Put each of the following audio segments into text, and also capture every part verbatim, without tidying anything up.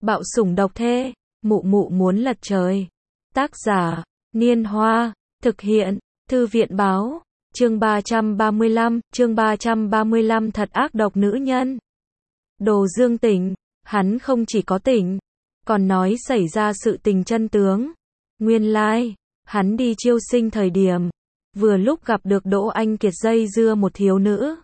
Bạo sủng độc thê, mụ mụ muốn lật trời. Tác giả, Niên Hoa, thực hiện, Thư viện Báo, chương ba trăm ba mươi lăm, chương ba trăm ba mươi lăm thật ác độc nữ nhân. Đồ Dương tỉnh, hắn không chỉ có tỉnh, còn nói xảy ra sự tình chân tướng. Nguyên lai, hắn đi chiêu sinh thời điểm, vừa lúc gặp được Đỗ Anh Kiệt dây dưa một thiếu nữ.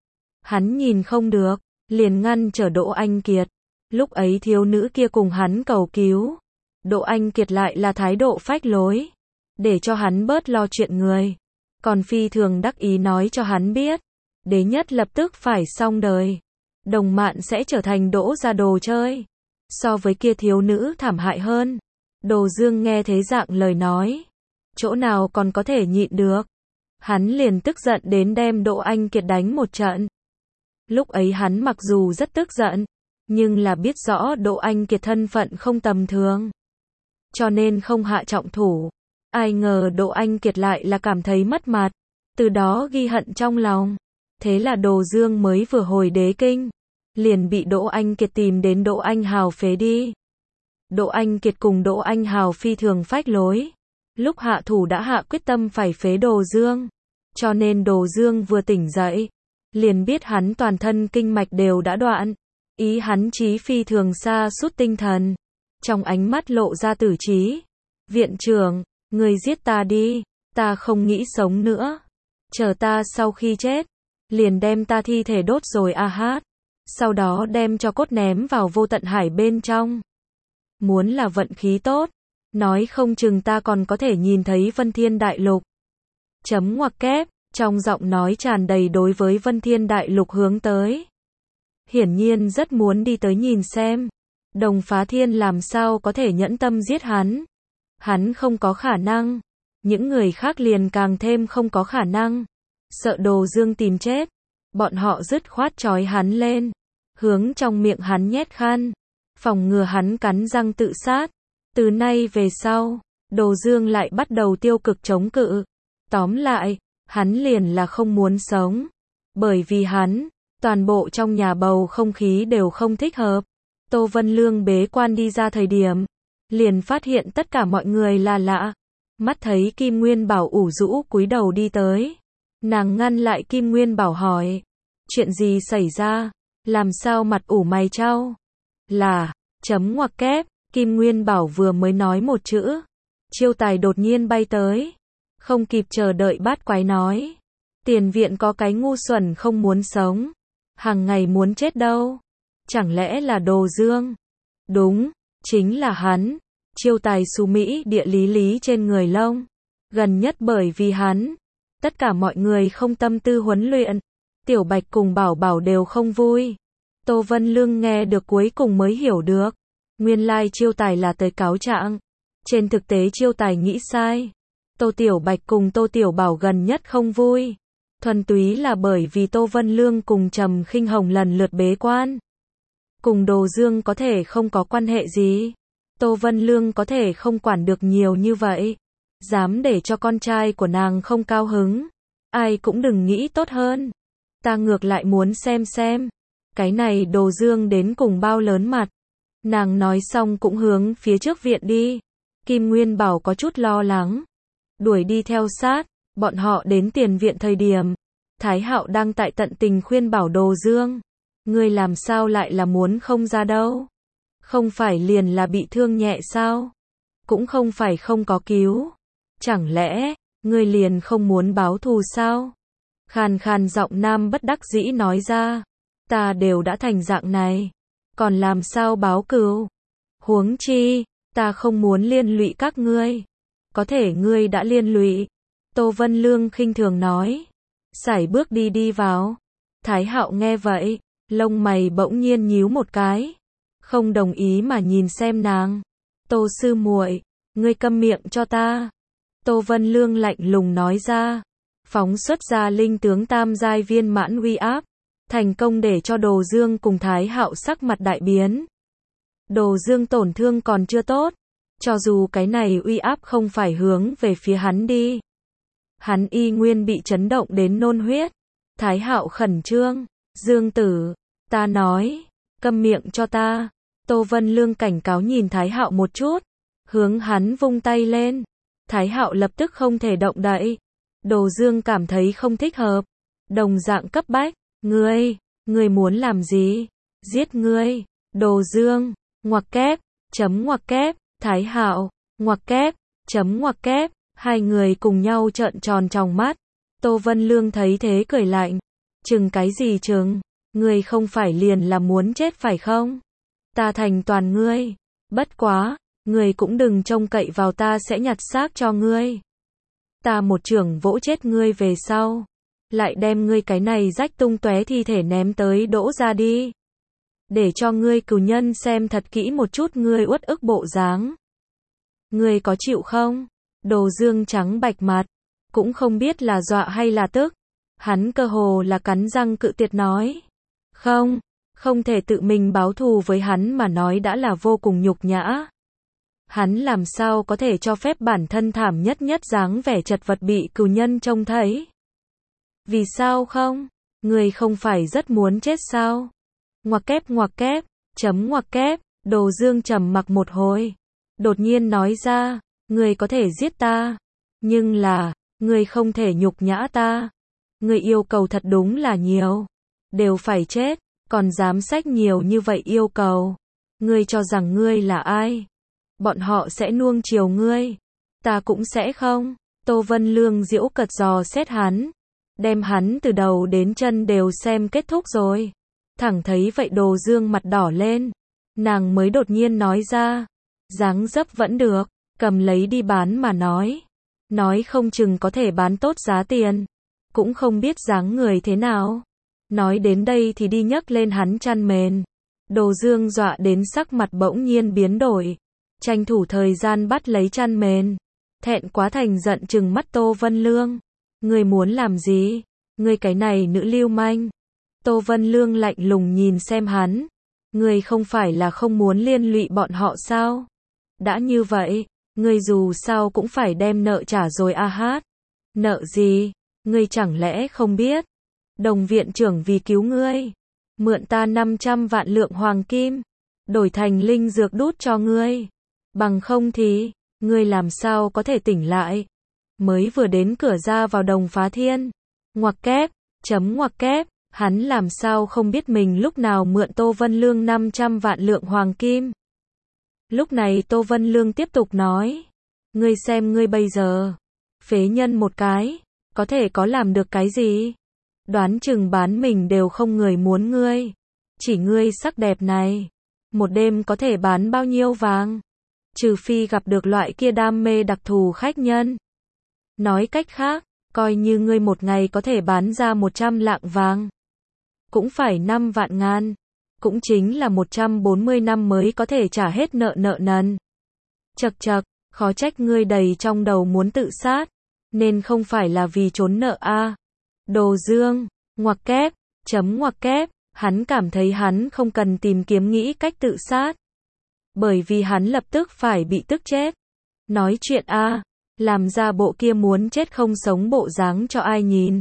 Hắn nhìn không được, liền ngăn trở Đỗ Anh Kiệt. Lúc ấy thiếu nữ kia cùng hắn cầu cứu. Đỗ Anh Kiệt lại là thái độ phách lối, để cho hắn bớt lo chuyện người. Còn phi thường đắc ý nói cho hắn biết, đế nhất lập tức phải xong đời. Đồng Mạn sẽ trở thành Đỗ gia đồ chơi. So với kia thiếu nữ thảm hại hơn. Đồ Dương nghe thế dạng lời nói, chỗ nào còn có thể nhịn được. Hắn liền tức giận đến đem Đỗ Anh Kiệt đánh một trận. Lúc ấy hắn mặc dù rất tức giận, nhưng là biết rõ Đỗ Anh Kiệt thân phận không tầm thường, cho nên không hạ trọng thủ. Ai ngờ Đỗ Anh Kiệt lại là cảm thấy mất mặt, từ đó ghi hận trong lòng. Thế là Đồ Dương mới vừa hồi đế kinh, liền bị Đỗ Anh Kiệt tìm đến Đỗ Anh Hào phế đi. Đỗ Anh Kiệt cùng Đỗ Anh Hào phi thường phách lối, lúc hạ thủ đã hạ quyết tâm phải phế Đồ Dương. Cho nên Đồ Dương vừa tỉnh dậy, liền biết hắn toàn thân kinh mạch đều đã đoạn. Ý hắn chí phi thường xa sút tinh thần, trong ánh mắt lộ ra tử trí. Viện trưởng, người giết ta đi, ta không nghĩ sống nữa. Chờ ta sau khi chết, liền đem ta thi thể đốt rồi a hát. Sau đó đem cho cốt ném vào vô tận hải bên trong. Muốn là vận khí tốt, nói không chừng ta còn có thể nhìn thấy Vân Thiên Đại Lục. Chấm ngoặc kép, trong giọng nói tràn đầy đối với Vân Thiên Đại Lục hướng tới. Hiển nhiên rất muốn đi tới nhìn xem. Đồng Phá Thiên làm sao có thể nhẫn tâm giết hắn. Hắn không có khả năng. Những người khác liền càng thêm không có khả năng. Sợ Đồ Dương tìm chết, bọn họ dứt khoát trói hắn lên, hướng trong miệng hắn nhét khăn, phòng ngừa hắn cắn răng tự sát. Từ nay về sau, Đồ Dương lại bắt đầu tiêu cực chống cự. Tóm lại, hắn liền là không muốn sống. Bởi vì hắn, toàn bộ trong nhà bầu không khí đều không thích hợp. Tô Vân Lương bế quan đi ra thời điểm, liền phát hiện tất cả mọi người là lạ. Mắt thấy Kim Nguyên Bảo ủ rũ cúi đầu đi tới. Nàng ngăn lại Kim Nguyên Bảo hỏi, chuyện gì xảy ra, làm sao mặt ủ mày chau? Là, chấm ngoặc kép, Kim Nguyên Bảo vừa mới nói một chữ, Chiêu Tài đột nhiên bay tới. Không kịp chờ đợi bát quái nói, tiền viện có cái ngu xuẩn không muốn sống, hàng ngày muốn chết đâu. Chẳng lẽ là Đồ Dương? Đúng, chính là hắn. Chiêu Tài xú Mỹ địa lý lý trên người lông. Gần nhất bởi vì hắn, tất cả mọi người không tâm tư huấn luyện. Tiểu Bạch cùng Bảo Bảo đều không vui. Tô Vân Lương nghe được cuối cùng mới hiểu được. Nguyên lai Chiêu Tài là tới cáo trạng. Trên thực tế Chiêu Tài nghĩ sai. Tô Tiểu Bạch cùng Tô Tiểu Bảo gần nhất không vui. Thuần túy là bởi vì Tô Vân Lương cùng Trầm Khinh Hồng lần lượt bế quan. Cùng Đồ Dương có thể không có quan hệ gì. Tô Vân Lương có thể không quản được nhiều như vậy. Dám để cho con trai của nàng không cao hứng. Ai cũng đừng nghĩ tốt hơn. Ta ngược lại muốn xem xem. Cái này Đồ Dương đến cùng bao lớn mặt. Nàng nói xong cũng hướng phía trước viện đi. Kim Nguyên Bảo có chút lo lắng. Đuổi đi theo sát. Bọn họ đến tiền viện thời điểm. Thái Hạo đang tại tận tình khuyên bảo Đồ Dương. Ngươi làm sao lại là muốn không ra đâu? Không phải liền là bị thương nhẹ sao? Cũng không phải không có cứu. Chẳng lẽ, ngươi liền không muốn báo thù sao? Khàn khàn giọng nam bất đắc dĩ nói ra. Ta đều đã thành dạng này. Còn làm sao báo cừu? Huống chi, ta không muốn liên lụy các ngươi. Có thể ngươi đã liên lụy. Tô Vân Lương khinh thường nói. Sải bước đi đi vào. Thái Hạo nghe vậy, lông mày bỗng nhiên nhíu một cái. Không đồng ý mà nhìn xem nàng. Tô sư muội, ngươi câm miệng cho ta. Tô Vân Lương lạnh lùng nói ra. Phóng xuất ra linh tướng tam giai viên mãn uy áp. Thành công để cho Đồ Dương cùng Thái Hạo sắc mặt đại biến. Đồ Dương tổn thương còn chưa tốt. Cho dù cái này uy áp không phải hướng về phía hắn đi. Hắn y nguyên bị chấn động đến nôn huyết. Thái Hạo khẩn trương. Dương tử, ta nói, câm miệng cho ta. Tô Vân Lương cảnh cáo nhìn Thái Hạo một chút, hướng hắn vung tay lên. Thái Hạo lập tức không thể động đậy. Đồ Dương cảm thấy không thích hợp, đồng dạng cấp bách, ngươi, ngươi muốn làm gì? Giết ngươi. Đồ Dương, ngoặc kép, chấm ngoặc kép, Thái Hạo, ngoặc kép, chấm ngoặc kép, hai người cùng nhau trợn tròn tròng mắt. Tô Vân Lương thấy thế cười lạnh, chừng cái gì chừng, ngươi không phải liền là muốn chết phải không? Ta thành toàn ngươi, bất quá, ngươi cũng đừng trông cậy vào ta sẽ nhặt xác cho ngươi. Ta một chưởng vỗ chết ngươi về sau, lại đem ngươi cái này rách tung tóe thi thể ném tới đỗ ra đi. Để cho ngươi cừu nhân xem thật kỹ một chút ngươi uất ức bộ dáng. Ngươi có chịu không? Đồ Dương trắng bạch mặt, cũng không biết là dọa hay là tức. Hắn cơ hồ là cắn răng cự tuyệt nói. Không, không thể tự mình báo thù với hắn mà nói đã là vô cùng nhục nhã. Hắn làm sao có thể cho phép bản thân thảm nhất nhất dáng vẻ chật vật bị cừu nhân trông thấy. Vì sao không? Ngươi không phải rất muốn chết sao? Ngoặc kép ngoặc kép, chấm ngoặc kép, Đồ Dương trầm mặc một hồi. Đột nhiên nói ra, ngươi có thể giết ta, nhưng là, ngươi không thể nhục nhã ta. Ngươi yêu cầu thật đúng là nhiều, đều phải chết, còn dám xách nhiều như vậy yêu cầu. Ngươi cho rằng ngươi là ai? Bọn họ sẽ nuông chiều ngươi, ta cũng sẽ không. Tô Vân Lương giễu cợt dò xét hắn, đem hắn từ đầu đến chân đều xem kết thúc rồi. Thẳng thấy vậy Đồ Dương mặt đỏ lên, nàng mới đột nhiên nói ra, dáng dấp vẫn được, cầm lấy đi bán mà nói. Nói không chừng có thể bán tốt giá tiền, cũng không biết dáng người thế nào. Nói đến đây thì đi nhấc lên hắn chăn mền. Đồ Dương dọa đến sắc mặt bỗng nhiên biến đổi, tranh thủ thời gian bắt lấy chăn mền, thẹn quá thành giận trừng mắt Tô Vân Lương. Ngươi muốn làm gì? Ngươi cái này nữ lưu manh. Tô Vân Lương lạnh lùng nhìn xem hắn. Ngươi không phải là không muốn liên lụy bọn họ sao? Đã như vậy, ngươi dù sao cũng phải đem nợ trả rồi a hát. Nợ gì? Ngươi chẳng lẽ không biết? Đồng viện trưởng vì cứu ngươi, mượn ta năm trăm vạn lượng hoàng kim, đổi thành linh dược đút cho ngươi. Bằng không thì, ngươi làm sao có thể tỉnh lại? Mới vừa đến cửa ra vào Đồng Phá Thiên. Ngoặc kép, chấm ngoặc kép, hắn làm sao không biết mình lúc nào mượn Tô Vân Lương năm trăm vạn lượng hoàng kim. Lúc này Tô Vân Lương tiếp tục nói, ngươi xem ngươi bây giờ, phế nhân một cái, có thể có làm được cái gì? Đoán chừng bán mình đều không người muốn ngươi. Chỉ ngươi sắc đẹp này, một đêm có thể bán bao nhiêu vàng? Trừ phi gặp được loại kia đam mê đặc thù khách nhân. Nói cách khác, coi như ngươi một ngày có thể bán ra một trăm lạng vàng, cũng phải năm vạn ngàn, cũng chính là một trăm bốn mươi năm mới có thể trả hết nợ nợ nần. Chậc chậc, khó trách ngươi đầy trong đầu muốn tự sát, nên không phải là vì trốn nợ a. À. Đồ Dương, ngoặc kép, chấm ngoặc kép, hắn cảm thấy hắn không cần tìm kiếm nghĩ cách tự sát, bởi vì hắn lập tức phải bị tức chết. Nói chuyện a, à, làm ra bộ kia muốn chết không sống bộ dáng cho ai nhìn.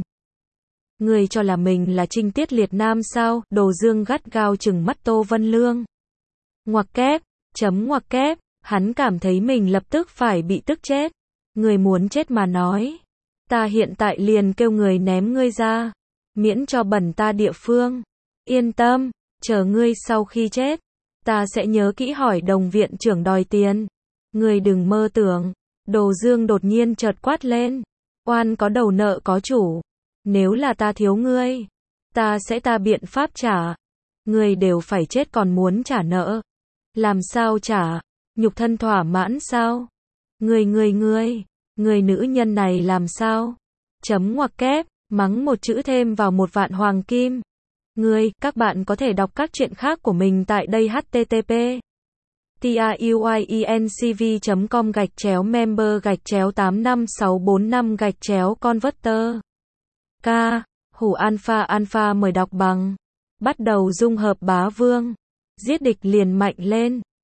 Ngươi cho là mình là Trinh Tiết Liệt Nam sao? Đồ Dương gắt gao trừng mắt Tô Vân Lương. Ngoặc kép, chấm ngoặc kép, hắn cảm thấy mình lập tức phải bị tức chết. Ngươi muốn chết mà nói, ta hiện tại liền kêu người ném ngươi ra, miễn cho bẩn ta địa phương. Yên tâm, chờ ngươi sau khi chết, ta sẽ nhớ kỹ hỏi Đồng viện trưởng đòi tiền. Ngươi đừng mơ tưởng. Đồ Dương đột nhiên chợt quát lên, oan có đầu nợ có chủ. Nếu là ta thiếu ngươi, ta sẽ ta biện pháp trả. Ngươi đều phải chết còn muốn trả nợ. Làm sao trả? Nhục thân thỏa mãn sao? Ngươi ngươi ngươi, người nữ nhân này làm sao? Chấm ngoặc kép, mắng một chữ thêm vào một vạn hoàng kim. Ngươi, các bạn có thể đọc các truyện khác của mình tại đây h t t p truyencv chấm com gạch chéo member gạch chéo tám năm sáu bốn năm gạch chéo converter. K. Hủ Alpha Alpha mời đọc bằng. Bắt đầu dung hợp bá vương. Giết địch liền mạnh lên.